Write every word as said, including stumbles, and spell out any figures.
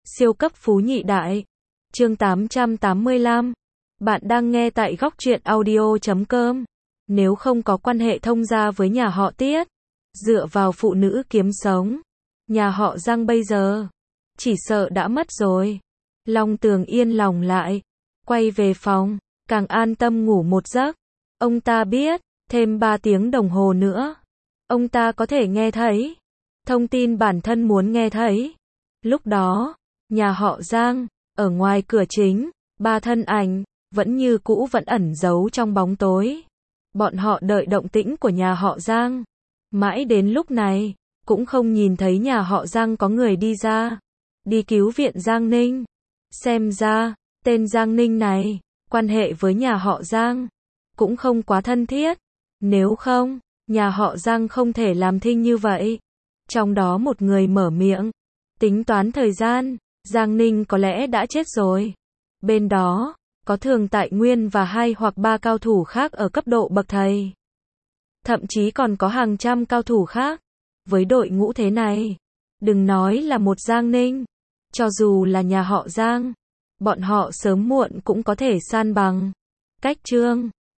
Siêu cấp phú nhị đại. Chương tám trăm tám mươi lăm. Bạn đang nghe tại góc truyện audio chấm com. Nếu không có quan hệ thông gia với nhà họ Tiết, dựa vào phụ nữ kiếm sống, nhà họ Giang bây giờ chỉ sợ đã mất rồi. Long Tường yên lòng lại, quay về phòng, càng an tâm ngủ một giấc. Ông ta biết, thêm ba tiếng đồng hồ nữa, ông ta có thể nghe thấy thông tin bản thân muốn nghe thấy. Lúc đó, nhà họ Giang, ở ngoài cửa chính, ba thân ảnh, vẫn như cũ vẫn ẩn giấu trong bóng tối. Bọn họ đợi động tĩnh của nhà họ Giang. Mãi đến lúc này, cũng không nhìn thấy nhà họ Giang có người đi ra, đi cứu viện Giang Ninh. Xem ra, tên Giang Ninh này, quan hệ với nhà họ Giang, cũng không quá thân thiết. Nếu không, nhà họ Giang không thể làm thinh như vậy. Trong đó một người mở miệng, tính toán thời gian, Giang Ninh có lẽ đã chết rồi. Bên đó, có Thường Tại Nguyên và hai hoặc ba cao thủ khác ở cấp độ bậc thầy. Thậm chí còn có hàng trăm cao thủ khác. Với đội ngũ thế này, đừng nói là một Giang Ninh, cho dù là nhà họ Giang, bọn họ sớm muộn cũng có thể san bằng. Cách Trương